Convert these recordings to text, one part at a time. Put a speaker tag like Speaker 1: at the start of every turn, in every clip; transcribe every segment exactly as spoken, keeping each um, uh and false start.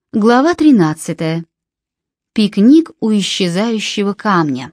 Speaker 1: Глава тринадцатая. Пикник у исчезающего камня.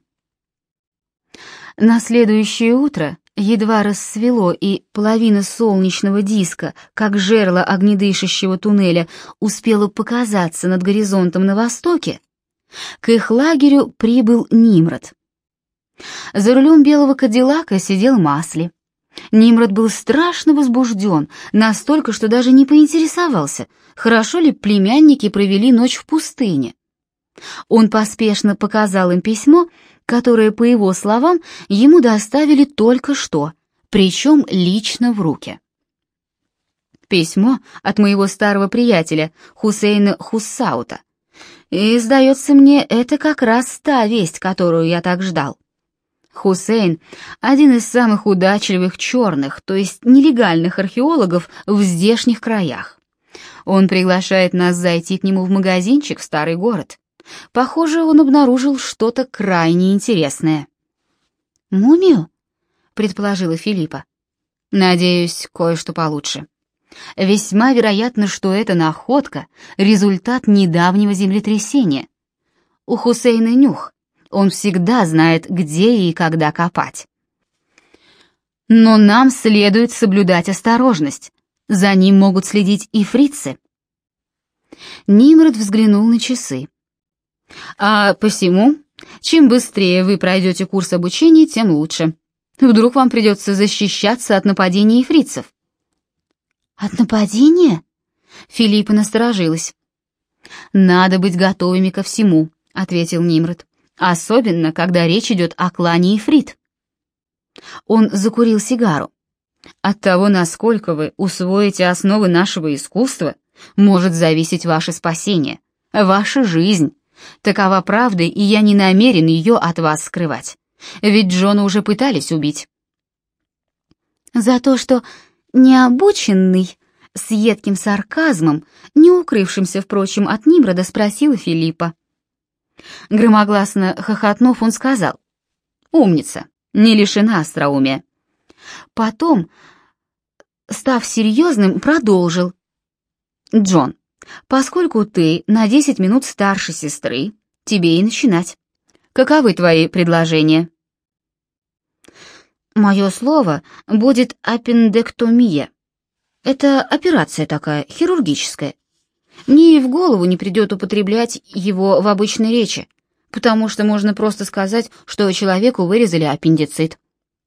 Speaker 1: На следующее утро едва рассвело, и половина солнечного диска, как жерло огнедышащего туннеля, успела показаться над горизонтом на востоке, к их лагерю прибыл Нимрод. За рулем белого кадиллака сидел Масли. Нимрод был страшно возбужден, настолько, что даже не поинтересовался, хорошо ли племянники провели ночь в пустыне. Он поспешно показал им письмо, которое, по его словам, ему доставили только что, причем лично в руки. Письмо от моего старого приятеля Хусейна Хуссаута. И, сдается мне, это как раз та весть, которую я так ждал. Хусейн — один из самых удачливых черных, то есть нелегальных археологов в здешних краях. Он приглашает нас зайти к нему в магазинчик в старый город. Похоже, он обнаружил что-то крайне интересное. «Мумию?» — предположила Филиппа. «Надеюсь, кое-что получше. Весьма вероятно, что эта находка — результат недавнего землетрясения. У Хусейна нюх. Он всегда знает, где и когда копать. Но нам следует соблюдать осторожность. За ним могут следить и фрицы». Нимрод взглянул на часы. «А посему, чем быстрее вы пройдете курс обучения, тем лучше. Вдруг вам придется защищаться от нападения фрицев». «От нападения?» Филиппа насторожилась. «Надо быть готовыми ко всему», — ответил Нимрод. «Особенно, когда речь идет о клане Ифрит». Он закурил сигару. «От того, насколько вы усвоите основы нашего искусства, может зависеть ваше спасение, ваша жизнь. Такова правда, и я не намерен ее от вас скрывать. Ведь Джона уже пытались убить». «За то, что необученный», с едким сарказмом, не укрывшимся, впрочем, от Нимрода, спросила Филиппа. Громогласно хохотнув, он сказал: «Умница, не лишена остроумия». Потом, став серьезным, продолжил: «Джон, поскольку ты на десять минут старше сестры, тебе и начинать. Каковы твои предложения?» «Мое слово будет аппендэктомия. Это операция такая, хирургическая. Мне и в голову не придет употреблять его в обычной речи, потому что можно просто сказать, что человеку вырезали аппендицит».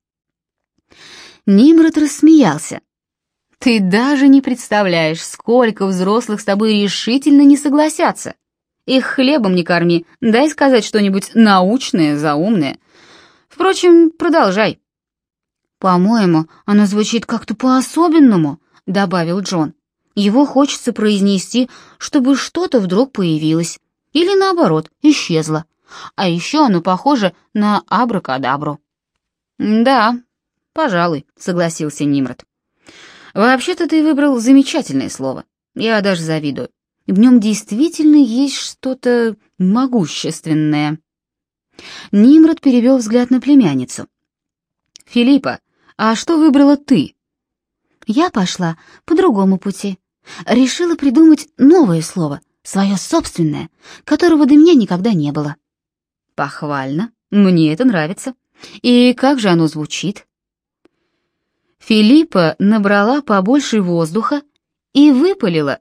Speaker 1: Нимрод рассмеялся. «Ты даже не представляешь, сколько взрослых с тобой решительно не согласятся. Их хлебом не корми, дай сказать что-нибудь научное, заумное. Впрочем, продолжай». «По-моему, оно звучит как-то по-особенному», — добавил Джон. «Его хочется произнести, чтобы что-то вдруг появилось, или наоборот, исчезло. А еще оно похоже на абракадабру». «Да, пожалуй», — согласился Нимрод. «Вообще-то ты выбрал замечательное слово. Я даже завидую. В нем действительно есть что-то могущественное». Нимрод перевел взгляд на племянницу. «Филиппа, а что выбрала ты?» «Я пошла по другому пути. Решила придумать новое слово, свое собственное, которого до меня никогда не было». «Похвально, мне это нравится. И как же оно звучит?» Филиппа набрала побольше воздуха и выпалила: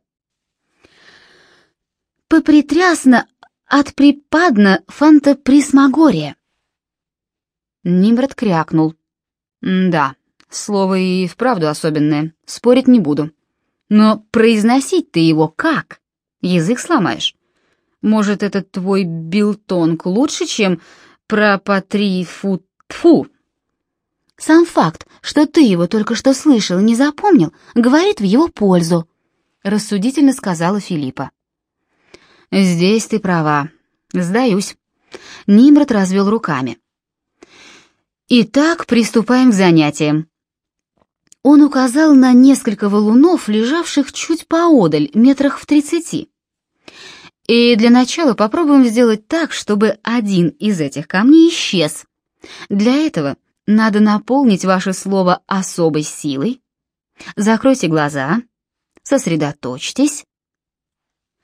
Speaker 1: «Попритрясно отприпадно фантаприсмагория». Нимрод крякнул. «Да, слово и вправду особенное, спорить не буду. Но произносить ты его как? Язык сломаешь. Может, этот твой билтонг лучше, чем пропатрифу-тфу?» «Сам факт, что ты его только что слышал и не запомнил, говорит в его пользу», — рассудительно сказала Филиппа. «Здесь ты права. Сдаюсь». Нимрод развел руками. «Итак, приступаем к занятиям». Он указал на несколько валунов, лежавших чуть поодаль, метрах в тридцати. «И для начала попробуем сделать так, чтобы один из этих камней исчез. Для этого надо наполнить ваше слово особой силой. Закройте глаза, сосредоточьтесь».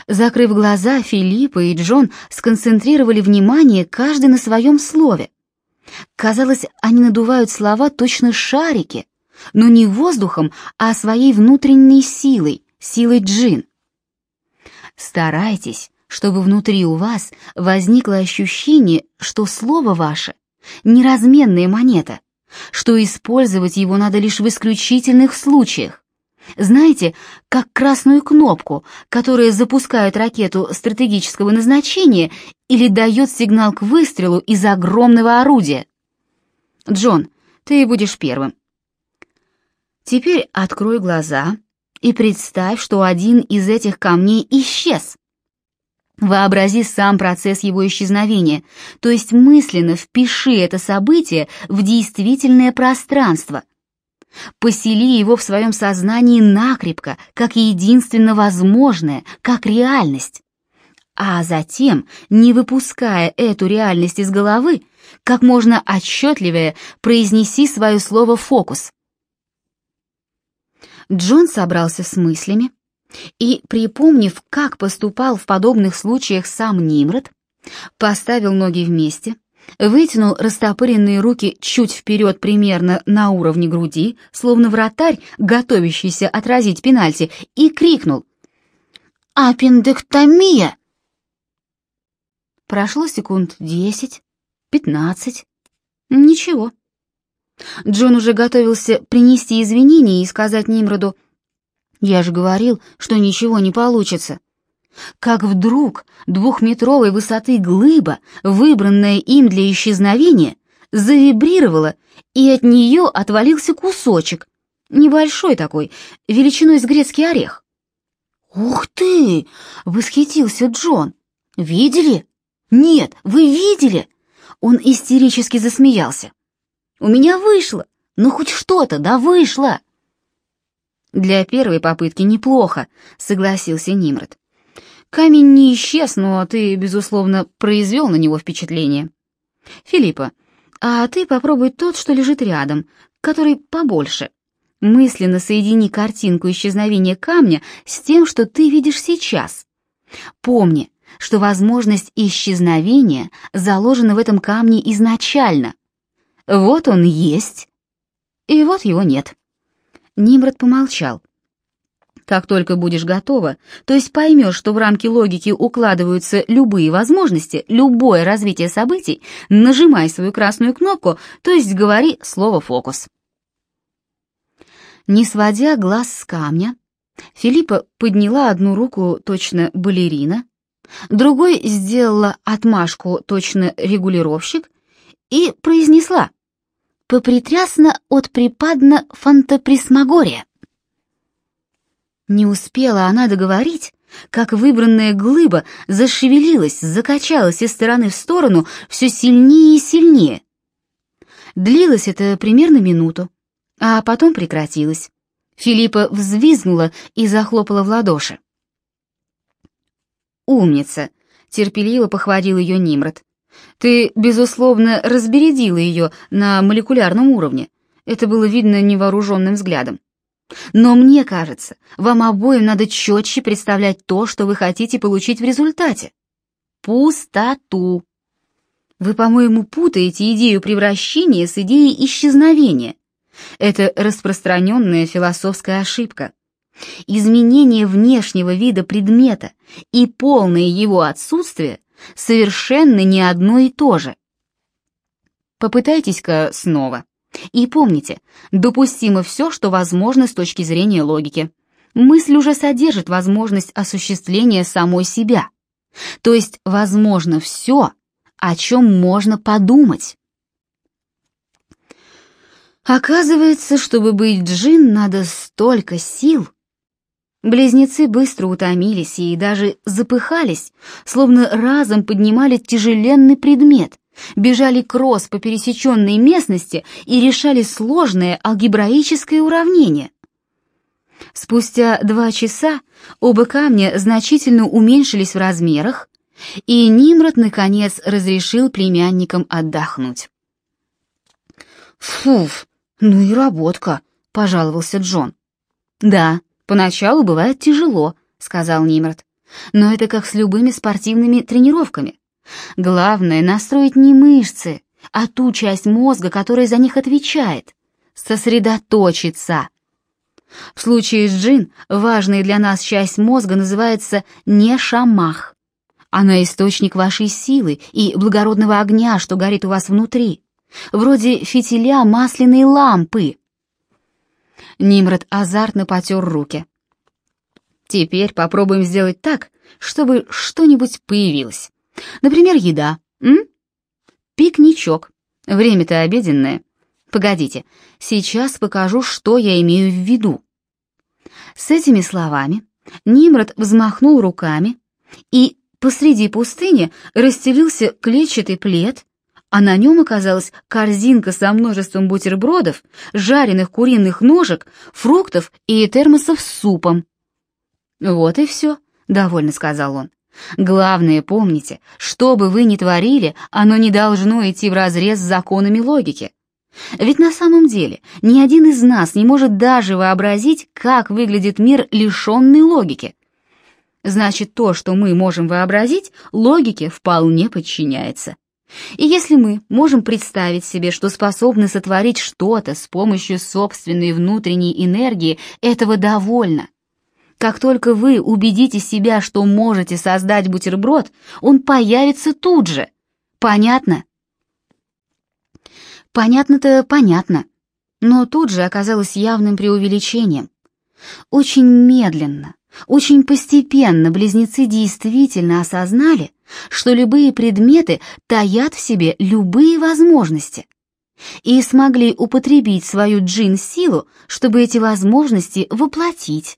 Speaker 1: Закрыв глаза, Филиппа и Джон сконцентрировали внимание каждый на своем слове. Казалось, они надувают слова точно шарики, но не воздухом, а своей внутренней силой, силой джин. Старайтесь, чтобы внутри у вас возникло ощущение, что слово ваше — неразменная монета, что использовать его надо лишь в исключительных случаях. Знаете, как красную кнопку, которая запускает ракету стратегического назначения или дает сигнал к выстрелу из огромного орудия. Джон, ты будешь первым. Теперь открой глаза и представь, что один из этих камней исчез. Вообрази сам процесс его исчезновения, то есть мысленно впиши это событие в действительное пространство. Посели его в своем сознании накрепко, как единственно возможное, как реальность. А затем, не выпуская эту реальность из головы, как можно отчетливее произнеси свое слово «фокус». Джон собрался с мыслями и, припомнив, как поступал в подобных случаях сам Нимрод, поставил ноги вместе, вытянул растопыренные руки чуть вперед примерно на уровне груди, словно вратарь, готовящийся отразить пенальти, и крикнул «Аппендэктомия!». Прошло секунд десять, пятнадцать. Ничего. Джон уже готовился принести извинения и сказать Нимроду: «Я же говорил, что ничего не получится». Как вдруг двухметровой высоты глыба, выбранная им для исчезновения, завибрировала, и от нее отвалился кусочек, небольшой такой, величиной с грецкий орех. «Ух ты!» — восхитился Джон. «Видели? Нет, вы видели?» Он истерически засмеялся. «У меня вышло! Ну хоть что-то, да вышло!» «Для первой попытки неплохо», — согласился Нимрод. «Камень не исчез, но ты, безусловно, произвел на него впечатление. Филиппа, а ты попробуй тот, что лежит рядом, который побольше. Мысленно соедини картинку исчезновения камня с тем, что ты видишь сейчас. Помни, что возможность исчезновения заложена в этом камне изначально. Вот он есть, и вот его нет». Нимрод помолчал. «Как только будешь готова, то есть поймешь, что в рамки логики укладываются любые возможности, любое развитие событий, нажимай свою красную кнопку, то есть говори слово «фокус». Не сводя глаз с камня, Филиппа подняла одну руку, точно балерина, другой сделала отмашку, точно регулировщик, и произнесла: «Попритрясно от припадна фантаприсмагория». Не успела она договорить, как выбранная глыба зашевелилась, закачалась из стороны в сторону все сильнее и сильнее. Длилось это примерно минуту, а потом прекратилось. Филиппа взвизгнула и захлопала в ладоши. «Умница!» — терпеливо похвалил ее Нимрод. «Ты, безусловно, разбередила ее на молекулярном уровне. Это было видно невооруженным взглядом. Но мне кажется, вам обоим надо четче представлять то, что вы хотите получить в результате. Пустоту. Вы, по-моему, путаете идею превращения с идеей исчезновения. Это распространенная философская ошибка. Изменение внешнего вида предмета и полное его отсутствие совершенно не одно и то же. Попытайтесь-ка снова. И помните, допустимо все, что возможно с точки зрения логики. Мысль уже содержит возможность осуществления самой себя. То есть возможно все, о чем можно подумать. Оказывается, чтобы быть джин, надо столько сил. Близнецы быстро утомились и даже запыхались, словно разом поднимали тяжеленный предмет, бежали кросс по пересеченной местности и решали сложное алгебраическое уравнение. Спустя два часа оба камня значительно уменьшились в размерах, и Нимрод, наконец, разрешил племянникам отдохнуть. «Фуф, ну и работка», — пожаловался Джон. «Да, поначалу бывает тяжело», — сказал Нимрод. Но это как с любыми спортивными тренировками. Главное — настроить не мышцы, а ту часть мозга, которая за них отвечает. Сосредоточиться. В случае с джин важная для нас часть мозга называется нешамах. Она источник вашей силы и благородного огня, что горит у вас внутри, вроде фитиля масляной лампы. Нимрод азартно потер руки. Теперь попробуем сделать так, чтобы что-нибудь появилось. Например, еда. М? Пикничок. Время-то обеденное. Погодите, сейчас покажу, что я имею в виду. С этими словами Нимрод взмахнул руками, и посреди пустыни расстелился клетчатый плед, а на нем оказалась корзинка со множеством бутербродов, жареных куриных ножек, фруктов и термосов с супом. «Вот и все», — довольно сказал он. «Главное, помните, что бы вы ни творили, оно не должно идти вразрез с законами логики. Ведь на самом деле ни один из нас не может даже вообразить, как выглядит мир, лишенный логики. Значит, то, что мы можем вообразить, логике вполне подчиняется. И если мы можем представить себе, что способны сотворить что-то с помощью собственной внутренней энергии, этого довольно. Как только вы убедите себя, что можете создать бутерброд, он появится тут же. Понятно? Понятно-то понятно, но тут же оказалось явным преувеличением. Очень медленно, очень постепенно близнецы действительно осознали, что любые предметы таят в себе любые возможности, и смогли употребить свою джин-силу, чтобы эти возможности воплотить.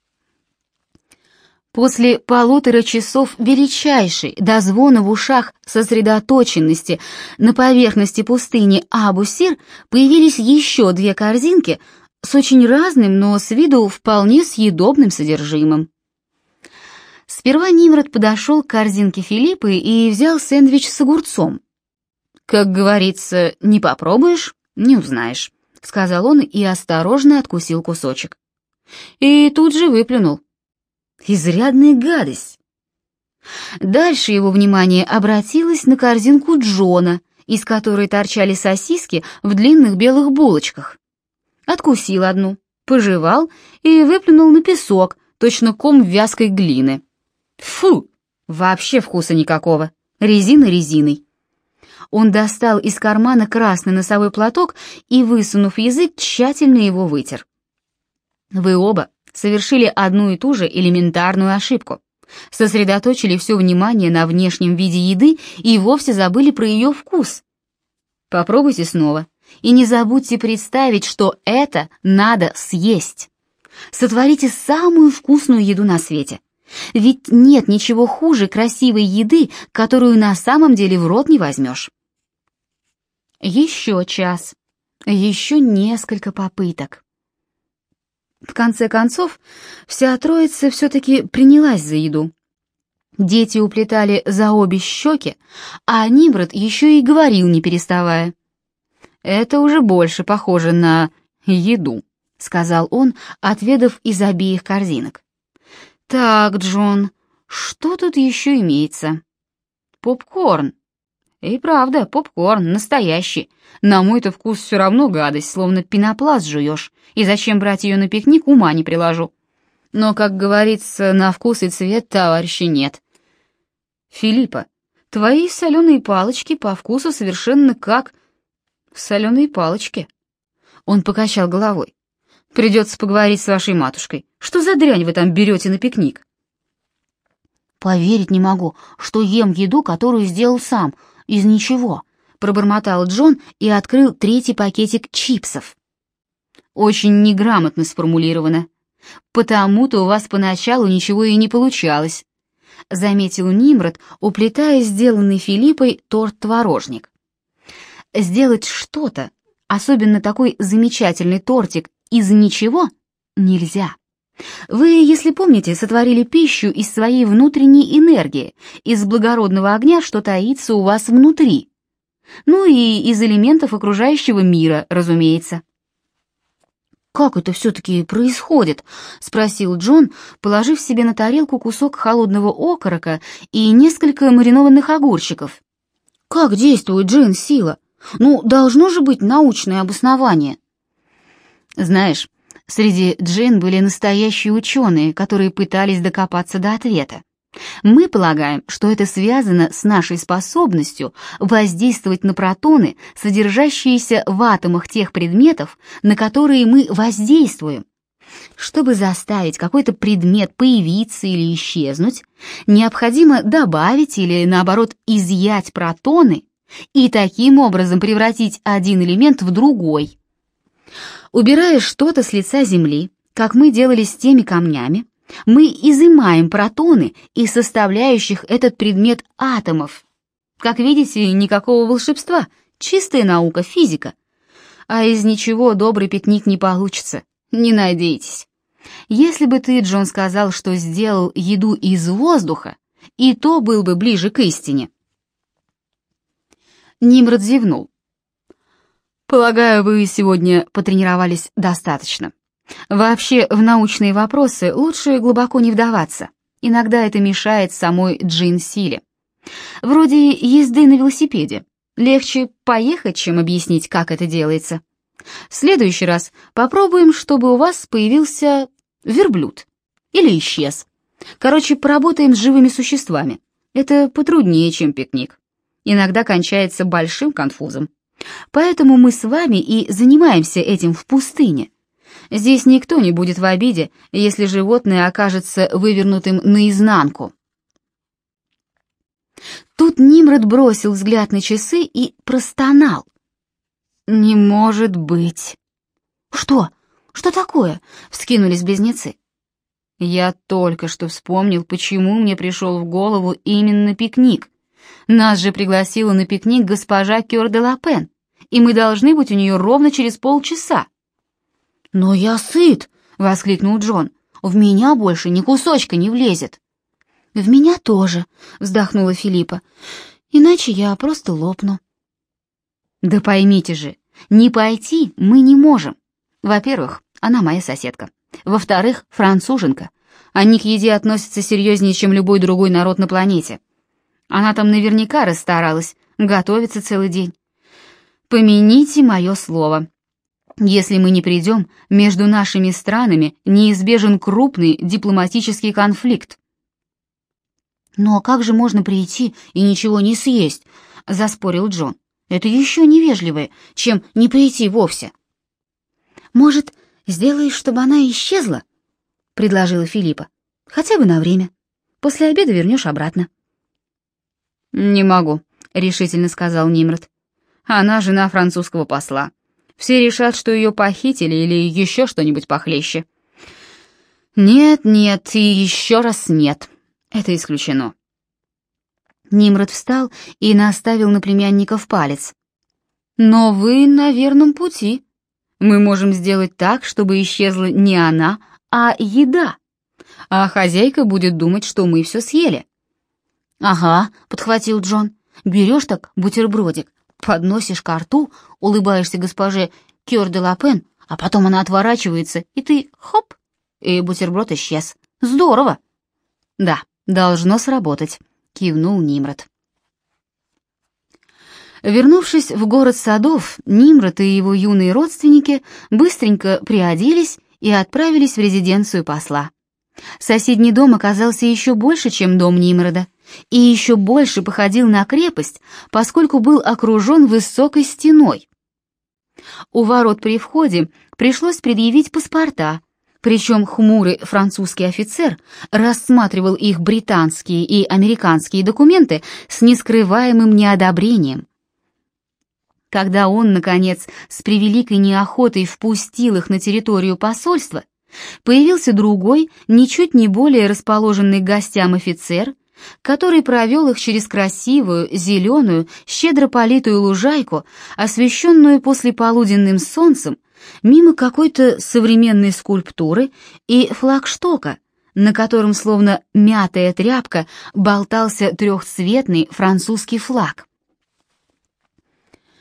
Speaker 1: После полутора часов величайшей до звона в ушах сосредоточенности на поверхности пустыни Абу-Сир появились еще две корзинки с очень разным, но с виду вполне съедобным содержимым. Сперва Нимрод подошел к корзинке Филиппы и взял сэндвич с огурцом. «Как говорится, не попробуешь, не узнаешь», — сказал он и осторожно откусил кусочек. И тут же выплюнул. Изрядная гадость. Дальше его внимание обратилось на корзинку Джона, из которой торчали сосиски в длинных белых булочках. Откусил одну, пожевал и выплюнул на песок, точно ком вязкой глины. Фу, вообще вкуса никакого, резина резиной. Он достал из кармана красный носовой платок и, высунув язык, тщательно его вытер. Вы оба совершили одну и ту же элементарную ошибку. Сосредоточили все внимание на внешнем виде еды и вовсе забыли про ее вкус. Попробуйте снова, и не забудьте представить, что это надо съесть. Сотворите самую вкусную еду на свете. Ведь нет ничего хуже красивой еды, которую на самом деле в рот не возьмешь. Еще час, еще несколько попыток. В конце концов, вся троица все-таки принялась за еду. Дети уплетали за обе щеки, а Нимрод еще и говорил, не переставая. «Это уже больше похоже на еду», — сказал он, отведав из обеих корзинок. «Так, Джон, что тут еще имеется?» «Попкорн». И правда, попкорн, настоящий. На мой-то вкус все равно гадость, словно пенопласт жуешь, и зачем брать ее на пикник, ума не приложу. Но, как говорится, на вкус и цвет товарища нет. Филиппа, твои соленые палочки по вкусу совершенно как соленые палочки. Он покачал головой. Придется поговорить с вашей матушкой. Что за дрянь вы там берете на пикник? Поверить не могу, что ем еду, которую сделал сам, из ничего, пробормотал Джон и открыл третий пакетик чипсов. Очень неграмотно сформулировано. Потому-то у вас поначалу ничего и не получалось, заметил Нимрод, уплетая сделанный Филиппой торт-творожник. Сделать что-то, особенно такой замечательный тортик, из ничего нельзя. Вы, если помните, сотворили пищу из своей внутренней энергии, из благородного огня, что таится у вас внутри. Ну и из элементов окружающего мира, разумеется. «Как это все-таки происходит?» — спросил Джон, положив себе на тарелку кусок холодного окорока и несколько маринованных огурчиков. «Как действует джин-сила? Ну, должно же быть научное обоснование». Знаешь, среди джин были настоящие ученые, которые пытались докопаться до ответа. Мы полагаем, что это связано с нашей способностью воздействовать на протоны, содержащиеся в атомах тех предметов, на которые мы воздействуем. Чтобы заставить какой-то предмет появиться или исчезнуть, необходимо добавить или, наоборот, изъять протоны и таким образом превратить один элемент в другой. Убирая что-то с лица Земли, как мы делали с теми камнями, мы изымаем протоны из составляющих этот предмет атомов. Как видите, никакого волшебства, чистая наука, физика. А из ничего добрый пикник не получится, не надейтесь. Если бы ты, Джон, сказал, что сделал еду из воздуха, и то был бы ближе к истине. Нимрод зевнул. Полагаю, вы сегодня потренировались достаточно. Вообще, в научные вопросы лучше глубоко не вдаваться. Иногда это мешает самой джин-силе. Вроде езды на велосипеде. Легче поехать, чем объяснить, как это делается. В следующий раз попробуем, чтобы у вас появился верблюд. Или исчез. Короче, поработаем с живыми существами. Это потруднее, чем пикник. Иногда кончается большим конфузом. Поэтому мы с вами и занимаемся этим в пустыне. Здесь никто не будет в обиде, если животное окажется вывернутым наизнанку. Тут Нимрод бросил взгляд на часы и простонал. «Не может быть!» «Что? Что такое?» — вскинулись близнецы. «Я только что вспомнил, почему мне пришел в голову именно пикник. Нас же пригласила на пикник госпожа Кёр де Лапен, и мы должны быть у нее ровно через полчаса». «Но я сыт!» — воскликнул Джон. «В меня больше ни кусочка не влезет». «В меня тоже», — вздохнула Филиппа. «Иначе я просто лопну». «Да поймите же, не пойти мы не можем. Во-первых, она моя соседка. Во-вторых, француженка. Они к еде относятся серьезнее, чем любой другой народ на планете. Она там наверняка расстаралась, готовится целый день. Помяните мое слово. Если мы не придем, между нашими странами неизбежен крупный дипломатический конфликт». «Но как же можно прийти и ничего не съесть?» — заспорил Джон. «Это еще невежливее, чем не прийти вовсе». «Может, сделаешь, чтобы она исчезла?» — предложила Филиппа. «Хотя бы на время. После обеда вернешь обратно». «Не могу», — решительно сказал Нимрод. «Она жена французского посла. Все решат, что ее похитили или еще что-нибудь похлеще». «Нет, нет и еще раз нет. Это исключено». Нимрод встал и наставил на племянников палец. «Но вы на верном пути. Мы можем сделать так, чтобы исчезла не она, а еда. А хозяйка будет думать, что мы все съели». «Ага», — подхватил Джон. «Берешь так бутербродик, подносишь ко рту, улыбаешься госпоже Кёр де Лапен, а потом она отворачивается, и ты хоп, и бутерброд исчез. Здорово!» «Да, должно сработать», — кивнул Нимрод. Вернувшись в город садов, Нимрод и его юные родственники быстренько приоделись и отправились в резиденцию посла. Соседний дом оказался еще больше, чем дом Нимрода, и еще больше походил на крепость, поскольку был окружен высокой стеной. У ворот при входе пришлось предъявить паспорта, причем хмурый французский офицер рассматривал их британские и американские документы с нескрываемым неодобрением. Когда он, наконец, с превеликой неохотой впустил их на территорию посольства, появился другой, ничуть не более расположенный к гостям офицер, который провел их через красивую, зеленую, щедро политую лужайку, освещенную послеполуденным солнцем, мимо какой-то современной скульптуры и флагштока, на котором, словно мятая тряпка, болтался трехцветный французский флаг.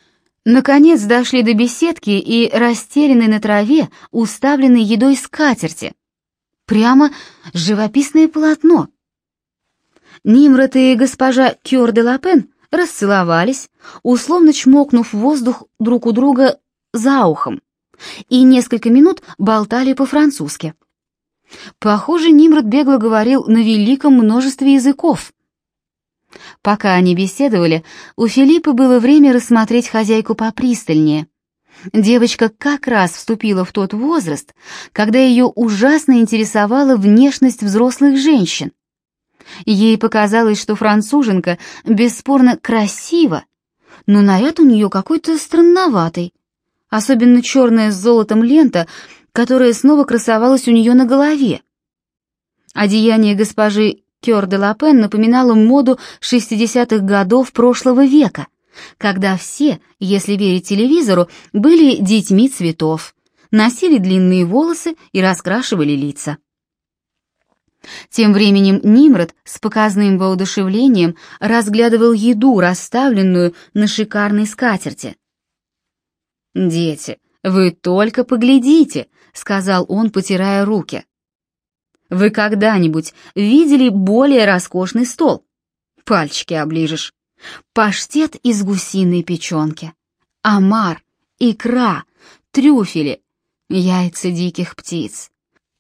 Speaker 1: Наконец дошли до беседки и расстеленной на траве, уставленной едой скатерти. Прямо живописное полотно. Нимрод и госпожа Кёр де Лапен расцеловались, условно чмокнув воздух друг у друга за ухом, и несколько минут болтали по-французски. Похоже, Нимрод бегло говорил на великом множестве языков. Пока они беседовали, у Филиппы было время рассмотреть хозяйку попристальнее. Девочка как раз вступила в тот возраст, когда ее ужасно интересовала внешность взрослых женщин. Ей показалось, что француженка бесспорно красива, но наряд у нее какой-то странноватый, особенно черная с золотом лента, которая снова красовалась у нее на голове. Одеяние госпожи Кёр де Лапен напоминало моду шестидесятых годов прошлого века, когда все, если верить телевизору, были детьми цветов, носили длинные волосы и раскрашивали лица. Тем временем Нимрод с показным воодушевлением разглядывал еду, расставленную на шикарной скатерти. «Дети, вы только поглядите», — сказал он, потирая руки. «Вы когда-нибудь видели более роскошный стол? Пальчики оближешь. Паштет из гусиной печенки, омар, икра, трюфели, яйца диких птиц.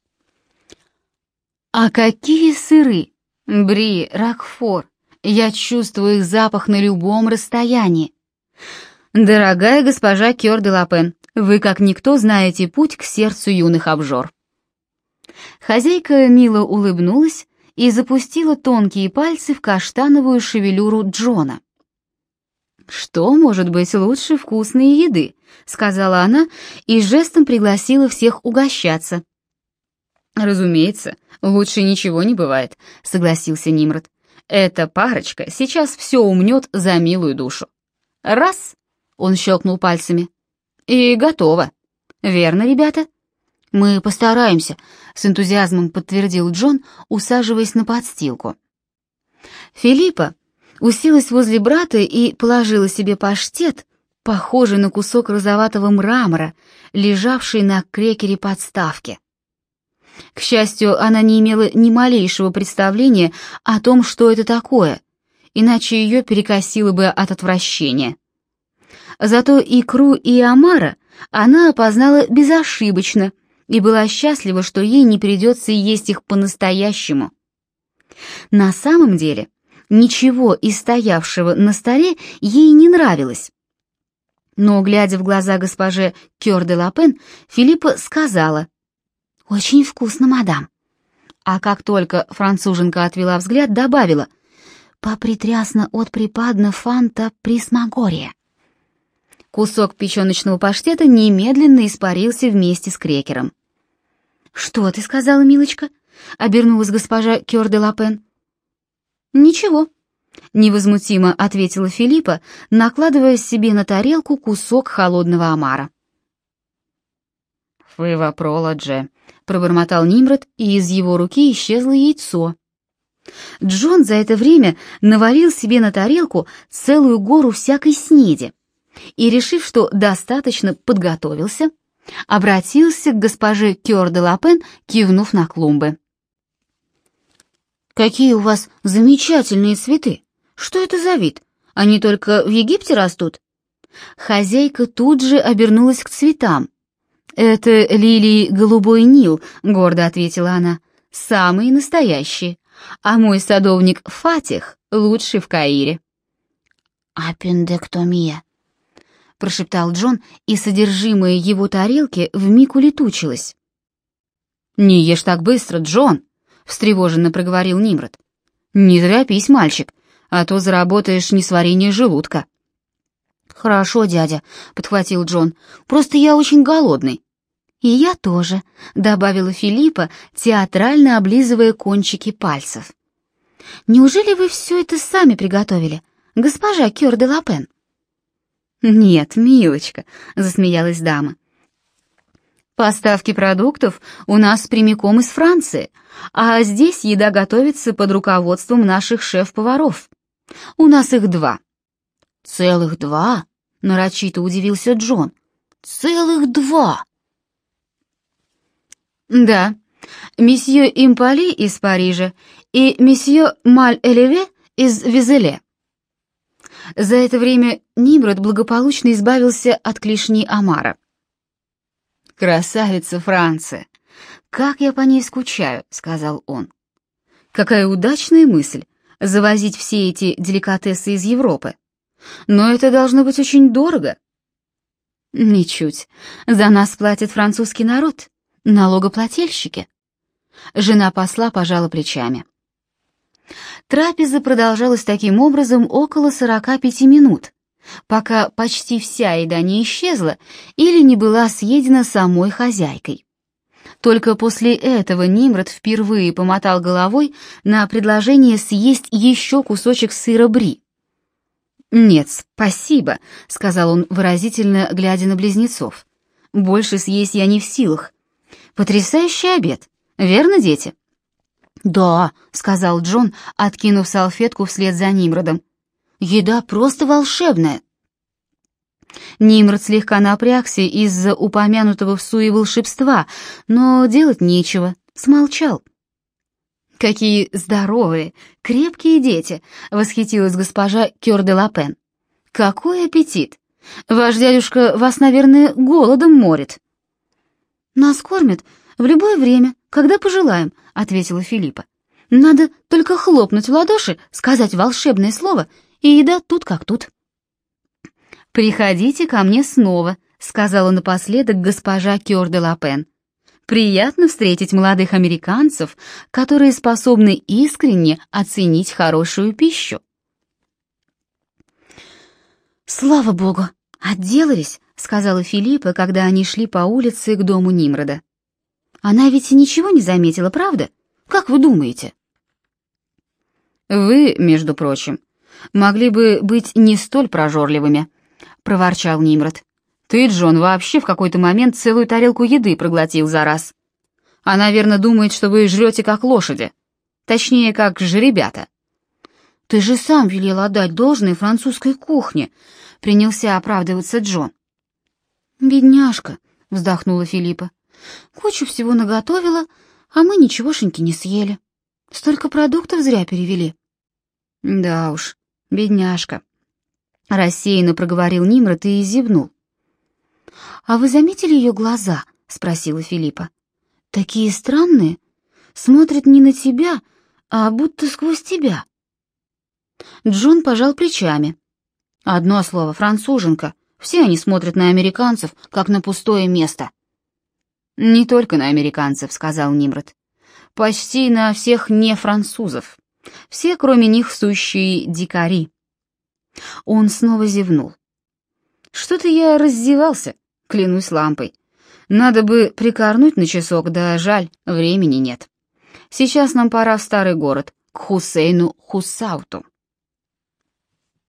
Speaker 1: А какие сыры! Бри, рокфор! Я чувствую их запах на любом расстоянии. Дорогая госпожа Кёр де Лапен, вы как никто знаете путь к сердцу юных обжор». Хозяйка мило улыбнулась и запустила тонкие пальцы в каштановую шевелюру Джона. «Что может быть лучше вкусной еды?» — сказала она и жестом пригласила всех угощаться. «Разумеется, лучше ничего не бывает», — согласился Нимрод. «Эта парочка сейчас все умнет за милую душу. Раз!» — он щелкнул пальцами. «И готово. Верно, ребята?» «Мы постараемся», — с энтузиазмом подтвердил Джон, усаживаясь на подстилку. Филиппа уселась возле брата и положила себе паштет, похожий на кусок розоватого мрамора, лежавший на крекере подставки. К счастью, она не имела ни малейшего представления о том, что это такое, иначе ее перекосило бы от отвращения. Зато икру и омара она опознала безошибочно и была счастлива, что ей не придется есть их по-настоящему. На самом деле, ничего из стоявшего на столе ей не нравилось. Но, глядя в глаза госпоже Кёр де Лапен, Филиппа сказала: «Очень вкусно, мадам». А как только француженка отвела взгляд, добавила: «Попритрясно от припадна фанта присмагория». Кусок печеночного паштета немедленно испарился вместе с крекером. «Что ты сказала, милочка?» — обернулась госпожа Кёр де Лапен. «Ничего», — невозмутимо ответила Филиппа, накладывая себе на тарелку кусок холодного омара. «Фыва проладже», — пробормотал Нимрод, и из его руки исчезло яйцо. Джон за это время навалил себе на тарелку целую гору всякой снеди и, решив, что достаточно подготовился, обратился к госпоже Кёр де Лапен, кивнув на клумбы. «Какие у вас замечательные цветы! Что это за вид? Они только в Египте растут?» Хозяйка тут же обернулась к цветам. «Это лилии голубой Нил», — гордо ответила она, — «самые настоящие, а мой садовник Фатих лучший в Каире». «Аппендэктомия», — прошептал Джон, и содержимое его тарелки вмиг улетучилось. «Не ешь так быстро, Джон», — встревоженно проговорил Нимрод. «Не торопись, мальчик, а то заработаешь несварение желудка». «Хорошо, дядя», — подхватил Джон, — «просто я очень голодный». «И я тоже», — добавила Филиппа, театрально облизывая кончики пальцев. «Неужели вы все это сами приготовили, госпожа Кёр де Лапен?» «Нет, милочка», — засмеялась дама. «Поставки продуктов у нас прямиком из Франции, а здесь еда готовится под руководством наших шеф-поваров. У нас их два». «Целых два? — нарочито удивился Джон. «Целых два!» «Да, месье Импали из Парижа и месье Маль-Элеве из Визеле». За это время Нимрод благополучно избавился от клешни омара. «Красавица Франция! Как я по ней скучаю», — сказал он. «Какая удачная мысль — завозить все эти деликатесы из Европы. Но это должно быть очень дорого». «Ничуть. За нас платит французский народ, налогоплательщики». Жена посла пожала плечами. Трапеза продолжалась таким образом около сорока пяти минут, пока почти вся еда не исчезла или не была съедена самой хозяйкой. Только после этого Нимрод впервые помотал головой на предложение съесть еще кусочек сыра бри. «Нет, спасибо», — сказал он выразительно, глядя на близнецов. «Больше съесть я не в силах. Потрясающий обед, верно, дети?» «Да», — сказал Джон, откинув салфетку вслед за Нимродом. «Еда просто волшебная». Нимрод слегка напрягся из-за упомянутого в суе волшебства, но делать нечего, смолчал. «Какие здоровые, крепкие дети!» — восхитилась госпожа Кёр де Лапен. «Какой аппетит! Ваш дядюшка вас, наверное, голодом морит». «Нас кормят в любое время, когда пожелаем», — ответила Филиппа. «Надо только хлопнуть в ладоши, сказать волшебное слово, и еда тут как тут». «Приходите ко мне снова», — сказала напоследок госпожа Кёр де Лапен. «Приятно встретить молодых американцев, которые способны искренне оценить хорошую пищу». «Слава богу, отделались», — сказала Филиппа, когда они шли по улице к дому Нимрода. «Она ведь ничего не заметила, правда? Как вы думаете?» «Вы, между прочим, могли бы быть не столь прожорливыми», — проворчал Нимрод. «Ты, Джон, вообще в какой-то момент целую тарелку еды проглотил за раз. Она, верно, думает, что вы жрете как лошади. Точнее, как жеребята». «Ты же сам велел отдать должное французской кухне», — принялся оправдываться Джон. «Бедняжка», — вздохнула Филиппа. «Кучу всего наготовила, а мы ничегошеньки не съели. Столько продуктов зря перевели». «Да уж, бедняжка», — рассеянно проговорил Нимрод и зевнул. «А вы заметили ее глаза?» — спросила Филиппа. «Такие странные. Смотрят не на тебя, а будто сквозь тебя». Джон пожал плечами. «Одно слово, француженка. Все они смотрят на американцев, как на пустое место». «Не только на американцев», — сказал Нимрод. «Почти на всех не французов. Все, кроме них, сущие дикари». Он снова зевнул. «Что-то я раздевался, клянусь лампой. Надо бы прикорнуть на часок, да жаль, времени нет. Сейчас нам пора в старый город, к Хусейну Хусауту».